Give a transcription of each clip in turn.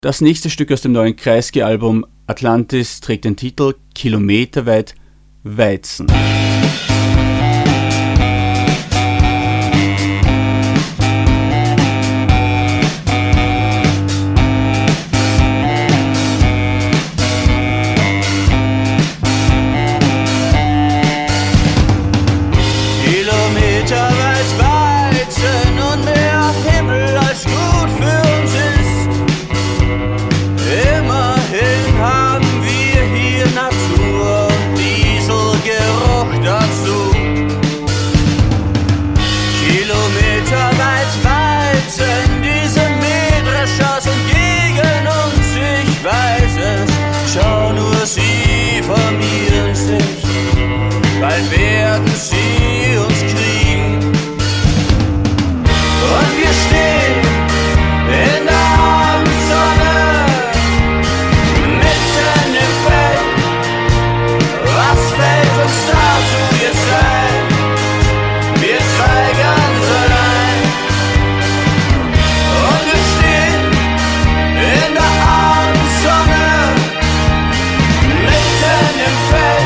Das nächste Stück aus dem neuen Kreisky-Album Atlantis trägt den Titel Kilometerweit Weizen. Bald werden sie uns kriegen. Und wir stehen in der Abendsonne, mitten im Feld. Was fällt uns dazu jetzt ein? Wir zwei ganz allein. Und wir stehen in der Abendsonne, mitten im Feld.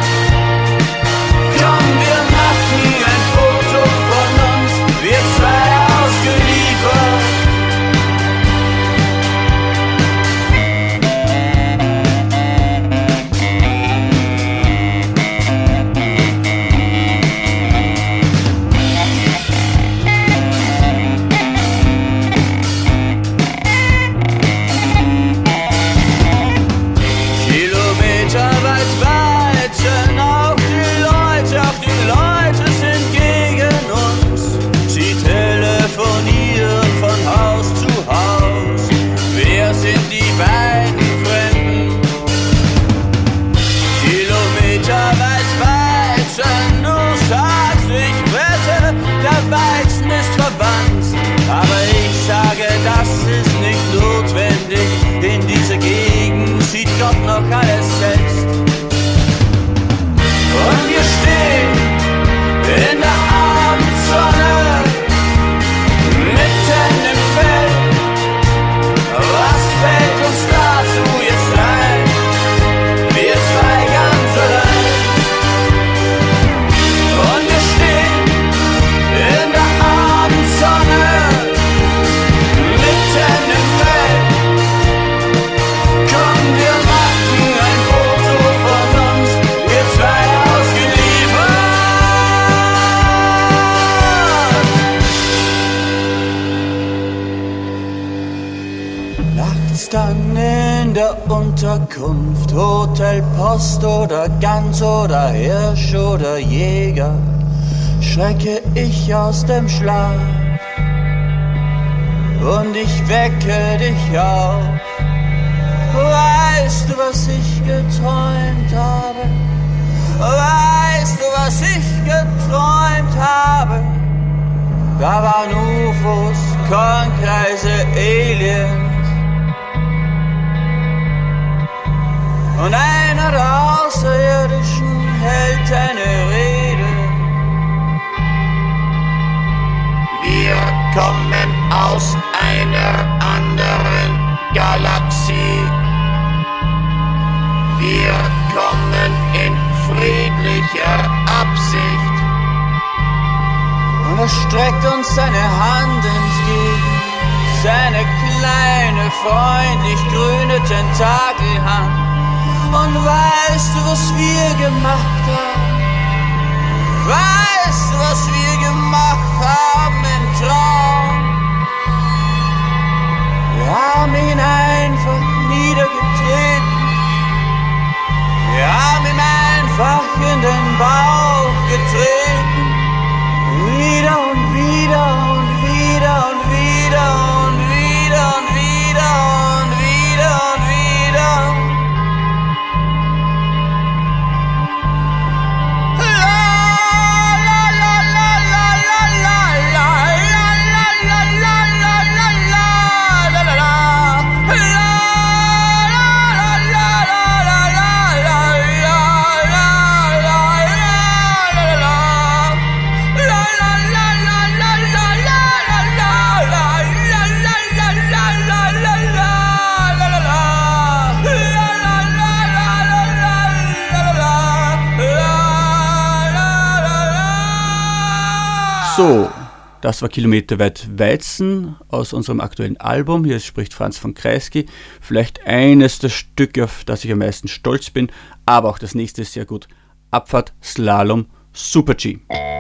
Aber ich sage, das ist nicht notwendig. In dieser Gegend sieht Gott noch alles selbst. Und wir stehen in der Abendsonne, mitten im Feld. Was fällt uns dazu jetzt ein? Wir zwei ganz allein. Und wir stehen in der Abendsonne, mitten im Feld. Komm, wir machen ein Foto von uns, wir zwei ausgeliefert. Nachts dann in der Unterkunft, Hotel, Post oder Gans oder Hirsch oder Jäger, schrecke ich aus dem Schlaf und ich wecke dich auf. Weißt du, was ich geträumt habe? Weißt du, was ich geträumt habe? Da waren UFOs, Kornkreise, Aliens und einer der Außerirdischen hält eine Rede. Wir kommen aus einer anderen Galaxie. Wir kommen in friedlicher Absicht. Und er streckt uns seine Hand entgegen, seine kleine, freundlich grüne Tentakelhand. Und weißt du, was wir gemacht haben? Weißt du, was wir gemacht haben im Traum? Wir haben ihn einfach niedergetreten. Wir haben ihm einfach in den Bauch getreten. Wieder und wieder und wieder und wieder und wieder und wieder und wieder und wieder. La la la la la la la la la la la la la. So, das war Kilometerweit Weizen aus unserem aktuellen Album. Hier spricht Franz von Kreisky. Vielleicht eines der Stücke, auf das ich am meisten stolz bin, aber auch das nächste ist sehr gut. Abfahrt Slalom Super G.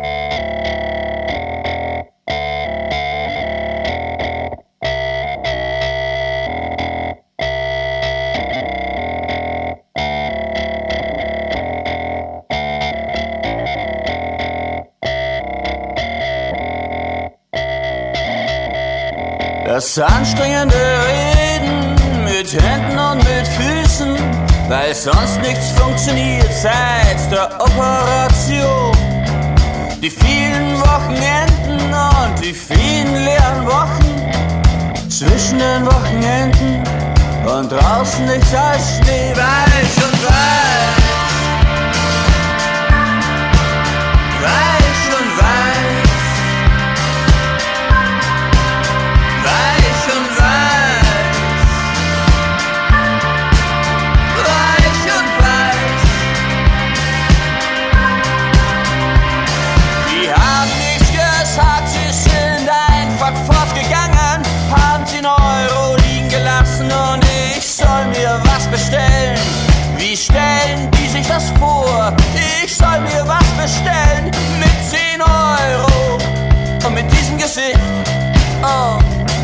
Das anstrengende Reden mit Händen und mit Füßen, weil sonst nichts funktioniert seit der Operation. Die vielen Wochenenden und die vielen leeren Wochen zwischen den Wochenenden und draußen nichts als Schnee, weiß und weiß. Weiß und weiß. Weiß und weiß, weiß und weiß. Die haben nichts gesagt, sie sind einfach fortgegangen, haben 10 Euro liegen gelassen und ich soll mir was bestellen. Wie stellen die sich das vor? Ich soll mir was bestellen mit 10 Euro und mit diesem Gesicht. Oh.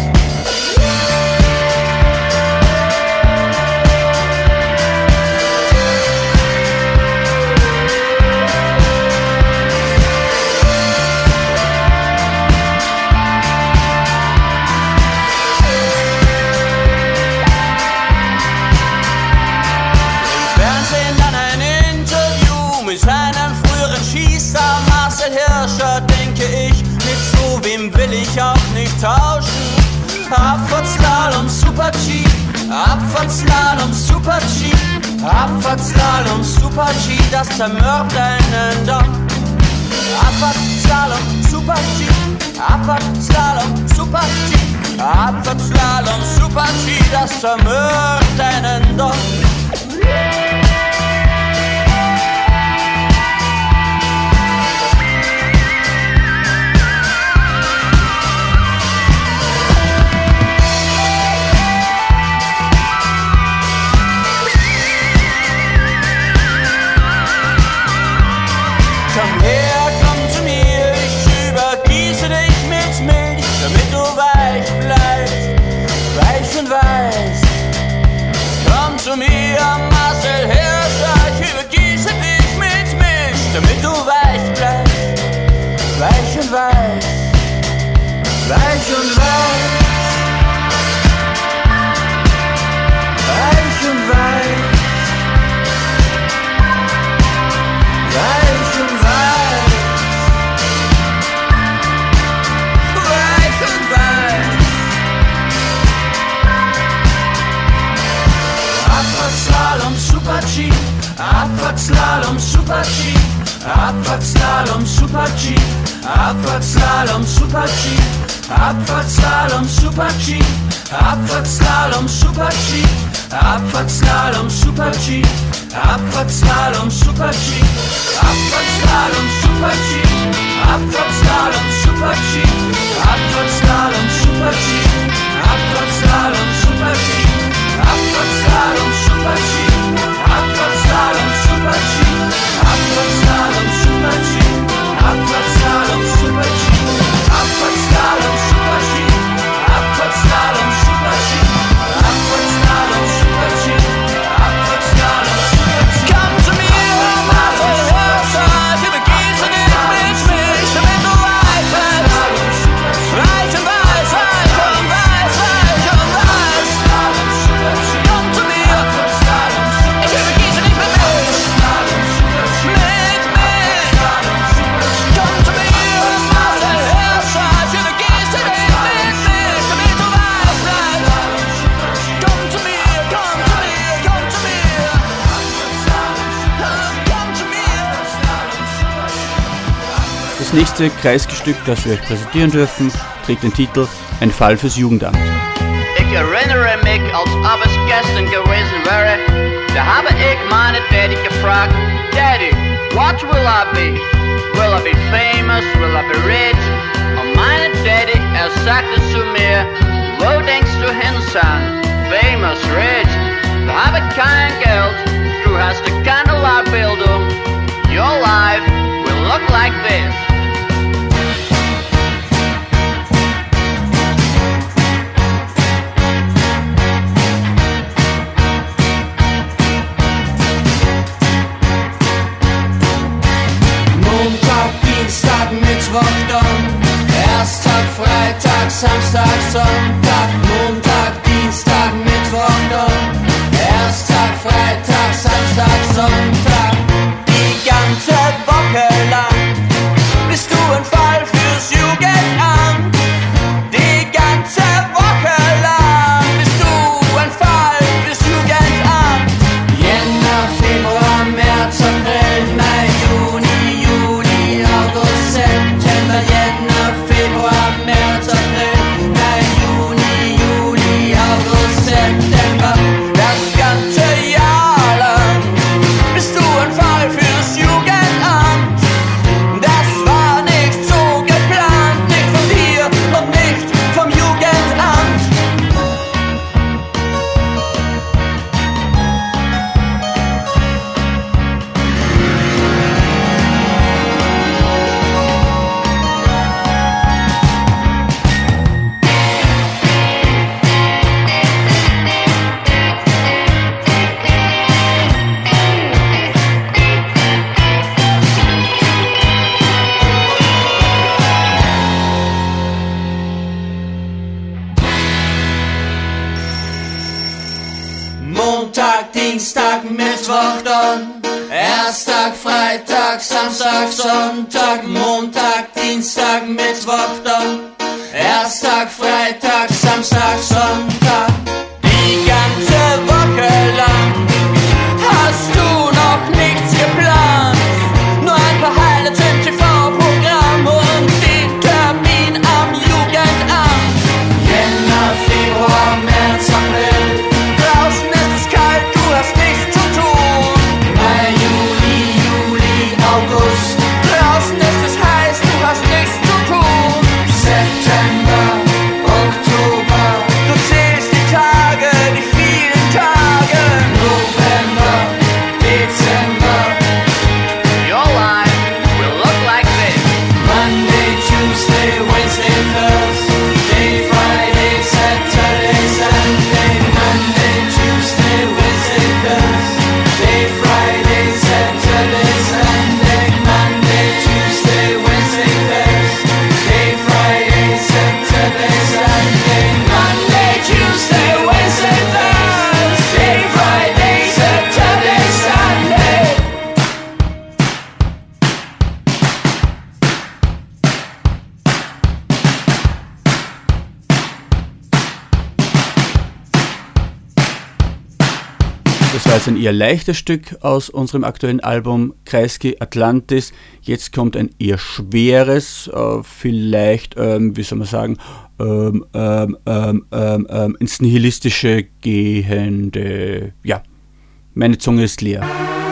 Denke ich, mit so wem will ich auch nicht tauschen. Abfahrtsslalom Super G, Abfahrtsslalom Super G, Abfahrtsslalom Super G, das zermürbt einen doch. Abfahrtsslalom Super G, Abfahrtsslalom Super G, Abfahrtsslalom Super G, das zermürbt einen doch. Zu mir, Marcel Hirscher, ich übergieße dich mit Milch, damit du weich bleibst, weich und weiß, weich und weiß, weich und weiß, weich und weiß, weich und weiß. Abfahrtsslalom Super G, Abfahrtsslalom Super G, Abfahrtsslalom Super G, Abfahrtsslalom Super G, Abfahrtsslalom Super G, Abfahrtsslalom Super G, Abfahrtsslalom Super G, Abfahrtsslalom Super G, Abfahrtsslalom Super G, Abfahrtsslalom Super G, Abfahrtsslalom Super G, Abfahrtsslalom Super G, Abfahrtsslalom Super G, Abfahrtsslalom Super G, Abfahrtsslalom Super G, Abfahrtsslalom Super G, Abfahrtsslalom Super G, Abfahrtsslalom Super G, Abfahrtsslalom Super G, Abfahrtsslalom Super G. Komm zu mir, Marcel Hirscher, ich übergieße dich mit Milch, damit du weich bleibst, weich und weiß, weich und weiß, weich und weiß. Komm zu mir, ich übergieße dich mit Milch, mit Milch. Komm zu mir, Marcel Hirscher, ich übergieße dich mit Milch, damit du weich bleibst. Komm zu mir, komm zu mir, komm zu mir. Komm zu mir. Das nächste Kreisky-Stück, das wir euch präsentieren dürfen, trägt den Titel Ein Fall fürs Jugendamt. Ich erinnere mich, als ob es gestern gewesen wäre. Da habe ich meinetwegen gefragt, Daddy, what will I be will I be famous, will I be rich? Und meine Daddy, sagte zu mir, wo denkst du hin, son? Famous, rich, du habe kein Geld, du hast keine Ausbildung. Your life will look like this. Dienstag, Mittwoch, Donnerstag, Freitag, Samstag, Sonntag, Montag, Dienstag, Mittwoch, Donnerstag, Freitag, Samstag, Sonntag. Die ganze Woche lang bist du ein Fall fürs Jugendamt. Die ganze Woche lang bist du ein Fall fürs Jugendamt. Jänner, Februar, März, April, Mai, Juni, Juli, August, September, Jänner, Februar, März, April, Mai, Juni, Juli, August, September. Das ganze Jahr lang bist du ein Fall fürs Jugendamt. Das war nicht so geplant, nicht von dir und nicht vom Jugendamt. Montag, Dienstag, Mittwoch, Donnerstag, Freitag, Samstag, Sonntag, Montag, Dienstag, Mittwoch, Donnerstag, Freitag, Samstag, Sonntag. Die ganze Woche lang hast du noch nichts geplant, nur ein paar Highlights im TV-Programm und den Termin am Jugendamt. Jänner, Februar, März, April, draußen ist es kalt, du hast nichts zu tun. Mai, Juni, Juli, August, draußen ist es heiß, du hast nichts zu tun. September, Oktober, du zählst die Tage, die vielen Tage. November, Dezember, Your life will look like this. Monday, Tuesday, Wednesday, Thursday, Friday, Saturday, Sunday. Monday, Tuesday, Wednesday, Thursday, Friday, Saturday, Sunday. Monday, Tuesday, Wednesday, Thursday, Friday, Saturday, Sunday. Monday, Tuesday, Wednesday, Thursday, Friday, Saturday, Sunday. Das war jetzt ein eher leichtes Stück aus unserem aktuellen Album Kreisky Atlantis. Jetzt kommt ein eher schweres, vielleicht, wie soll man sagen, ins Nihilistische gehende. Ja, meine Zunge ist leer.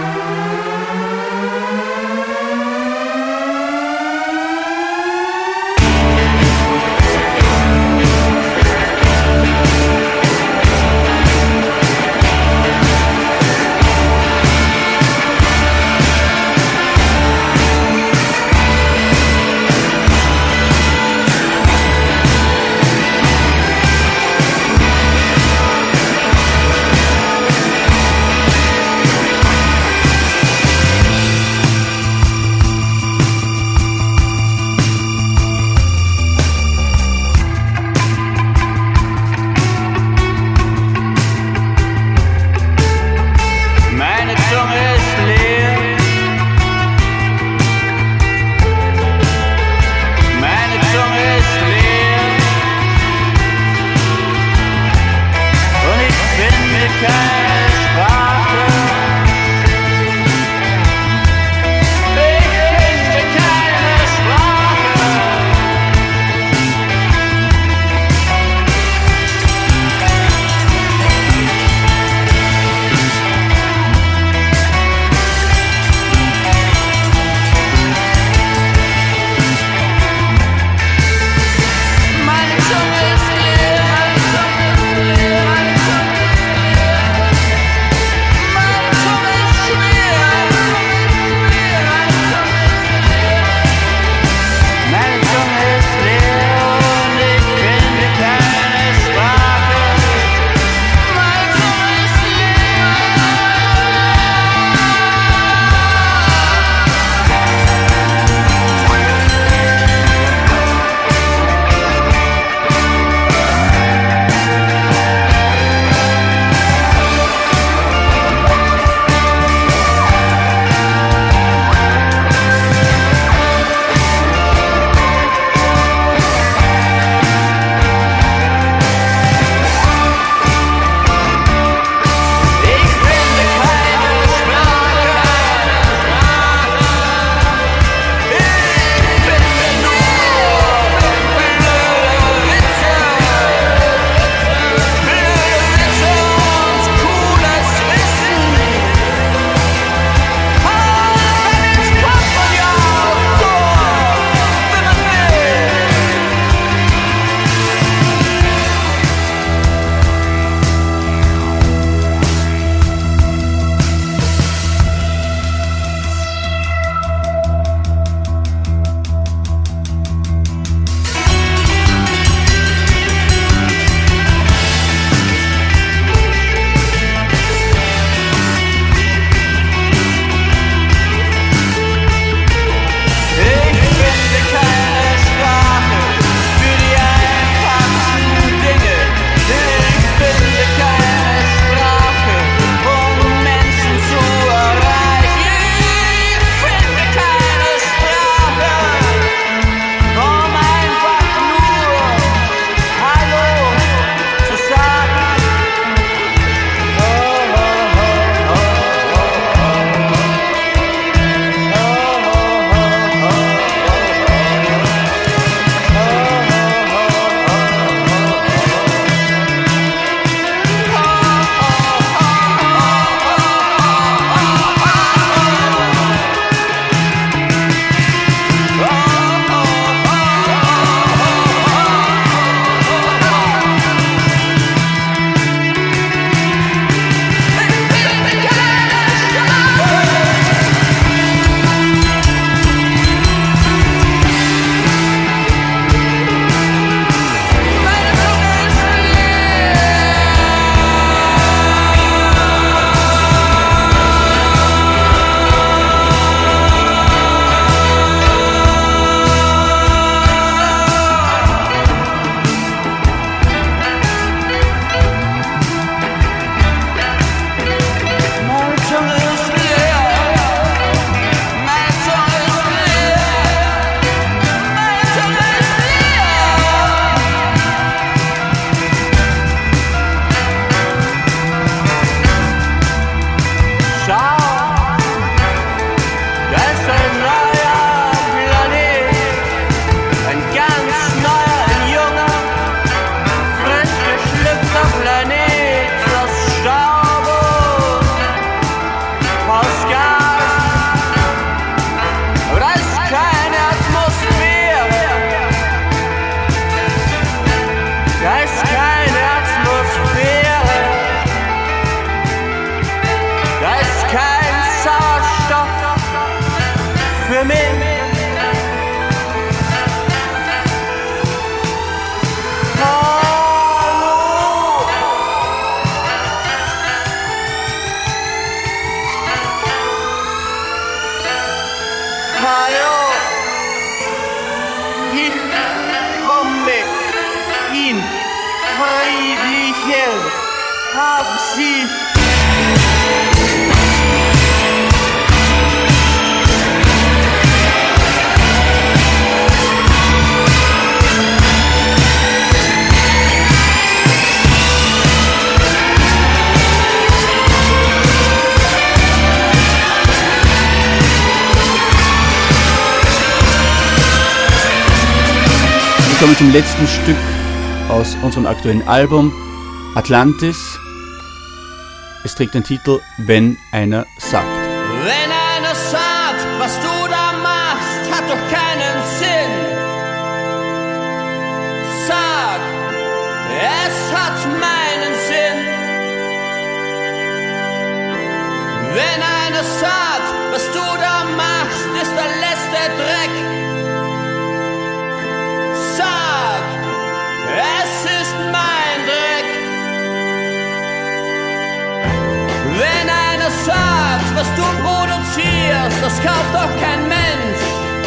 Meine Zunge ist leer. Meine Zunge ist leer. Und ich finde keine Sprache. Ich finde keine Sprache. siehst. Wir kommen zum letzten Stück aus unserem aktuellen Album Atlantis. Es trägt den Titel Wenn einer sagt. Wenn einer sagt, was du da machst, hat doch keinen Sinn. Sag, es hat meinen Sinn. Wenn einer sagt, was du da machst, ist der letzte Dreck. Sag, es ist mein Dreck. Wenn einer sagt, was du produzierst, das kauft doch kein Mensch.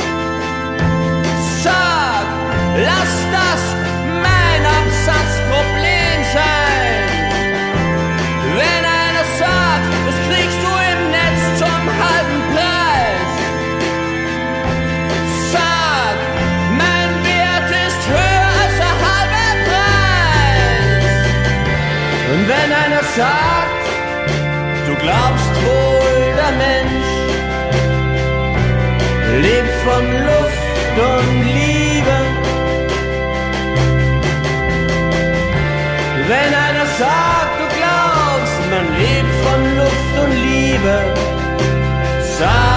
Sag, lass das mein Absatzproblem sein. Wenn einer sagt, das kriegst du im Netz zum halben Preis. Sag, mein Wert ist höher als der halbe Preis. Und wenn einer sagt, du glaubst wohl, der Mensch lebt von Luft und Liebe. Wenn einer sagt, du glaubst, man lebt von Luft und Liebe, sag